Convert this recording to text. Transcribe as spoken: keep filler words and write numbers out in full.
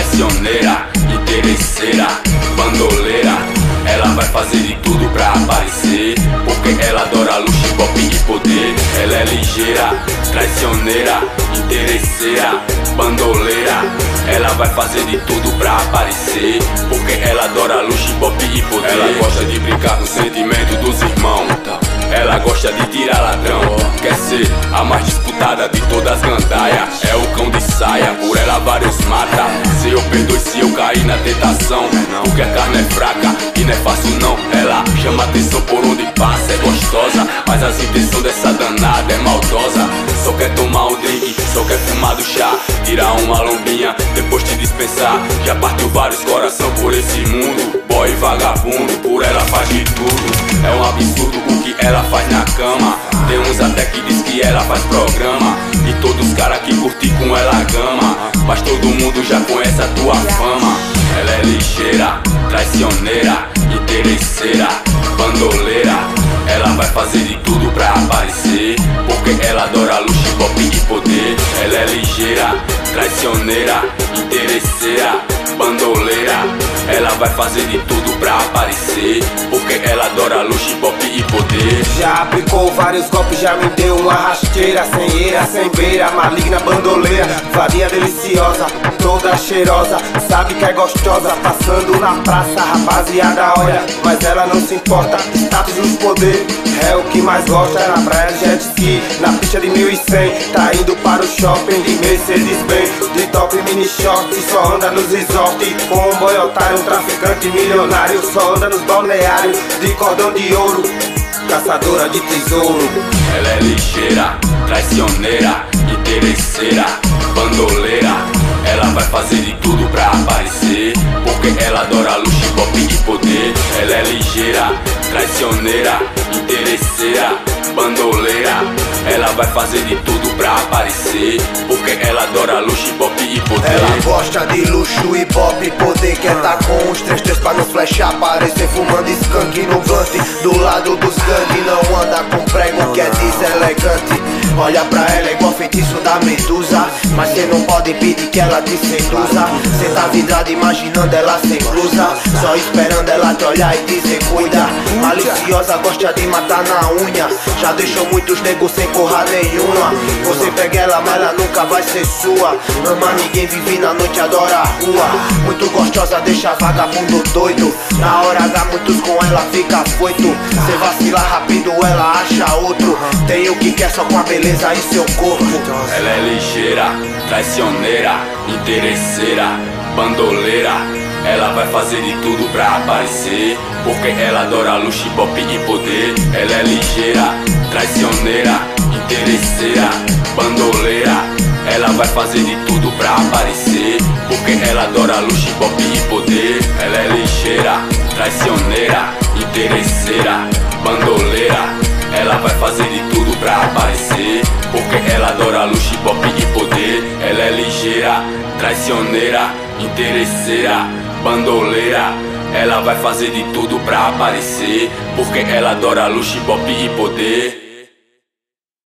traicioneira, interesseira, bandoleira. Ela vai fazer de tudo pra aparecer, porque ela adora luxo, pop e poder. Ela é ligeira, traicioneira, interesseira, bandoleira. Ela vai fazer de tudo pra aparecer, porque ela adora luxo, pop e poder. Ela gosta de brincar com o sentimento dos irmãos. Ela gosta de tirar ladrão, quer ser a mais disputada de todas as gandaias. É o cão de saia, por ela vários mata. Se eu perdoe se eu cair na tentação, porque a carne é fraca e não é fácil não. Ela chama atenção por onde passa, é gostosa, mas as intenções dessa danada é maldosa. Só quer tomar um drink, só quer fumar do chá, tirar uma lombinha, depois te dispensar. Já partiu vários coração por esse mundo, boy vagabundo, por ela faz de tudo. É um absurdo o que ela faz na cama. Tem uns até que diz que ela faz programa, e todos os caras que curtem com ela gama. Mas todo mundo já conhece a tua fama. Ela é ligeira, traicioneira, interesseira, bandoleira. Ela vai fazer de tudo pra aparecer, porque ela adora luxo, pop e poder. Ela é ligeira, traicioneira, interesseira, bandoleira. Ela vai fazer de tudo pra aparecer, porque ela adora luxo, pop e poder. Já aplicou vários golpes, já me deu uma rasteira, sem eira, sem beira, maligna bandoleira. Varinha deliciosa, toda cheirosa, sabe que é gostosa. Passando na praça, rapaziada olha, mas ela não se importa. Status nos poder, é o que mais gosta. Na praia de jet ski, na pista de mil e cem, tá indo para o shopping de Mercedes-Benz, de top mini short, só anda nos resort. Com um boy otário, um traficante milionário, só anda nos balneários de cordão de ouro, caçadora de tesouro. Ela é ligeira, traicioneira, interesseira, bandoleira. Ela vai fazer de tudo pra aparecer, porque ela adora luxo, pop e poder. Ela é ligeira, traicioneira, interesseira, bandoleira. Ela vai fazer de tudo pra aparecer, porque ela adora luxo, pop e poder. Ela gosta de luxo e pop e poder. Quer tá com os três três pra não flechar, aparecer fumando skunk no blunt, do lado dos gangue. Não anda com prego que é deselegante. Olha pra ela igual feitiço da medusa, mas cê não pode impedir que ela te seduza. Cê tá vidrado imaginando ela sem blusa, só esperando ela te olhar e dizer cuida. Maliciosa, gosta de matar na unha, já deixou muitos negros sem porra nenhuma. Você pega ela, mas ela nunca vai ser sua. Ama ninguém, vive na noite, adora a rua. Muito gostosa, deixa vagabundo doido. Na hora H muitos com ela fica foito. Cê vacila rápido, ela acha outro. Tem o que quer só com a beleza e seu corpo. Ela é ligeira, traicioneira, interesseira, bandoleira. Ela vai fazer de tudo pra aparecer, porque ela adora luxo, pop e poder. Ela é ligeira, traicioneira, interesseira, bandoleira. Ela vai fazer de tudo pra aparecer, porque ela adora luxo, pop e poder. Ela é ligeira, traicioneira, interesseira, bandoleira. Ela vai fazer de tudo pra aparecer, porque ela adora luxo, pop e poder. Ela é ligeira, traicioneira, interesseira, bandoleira. Ela vai fazer de tudo pra aparecer, porque ela adora luxo, pop e poder.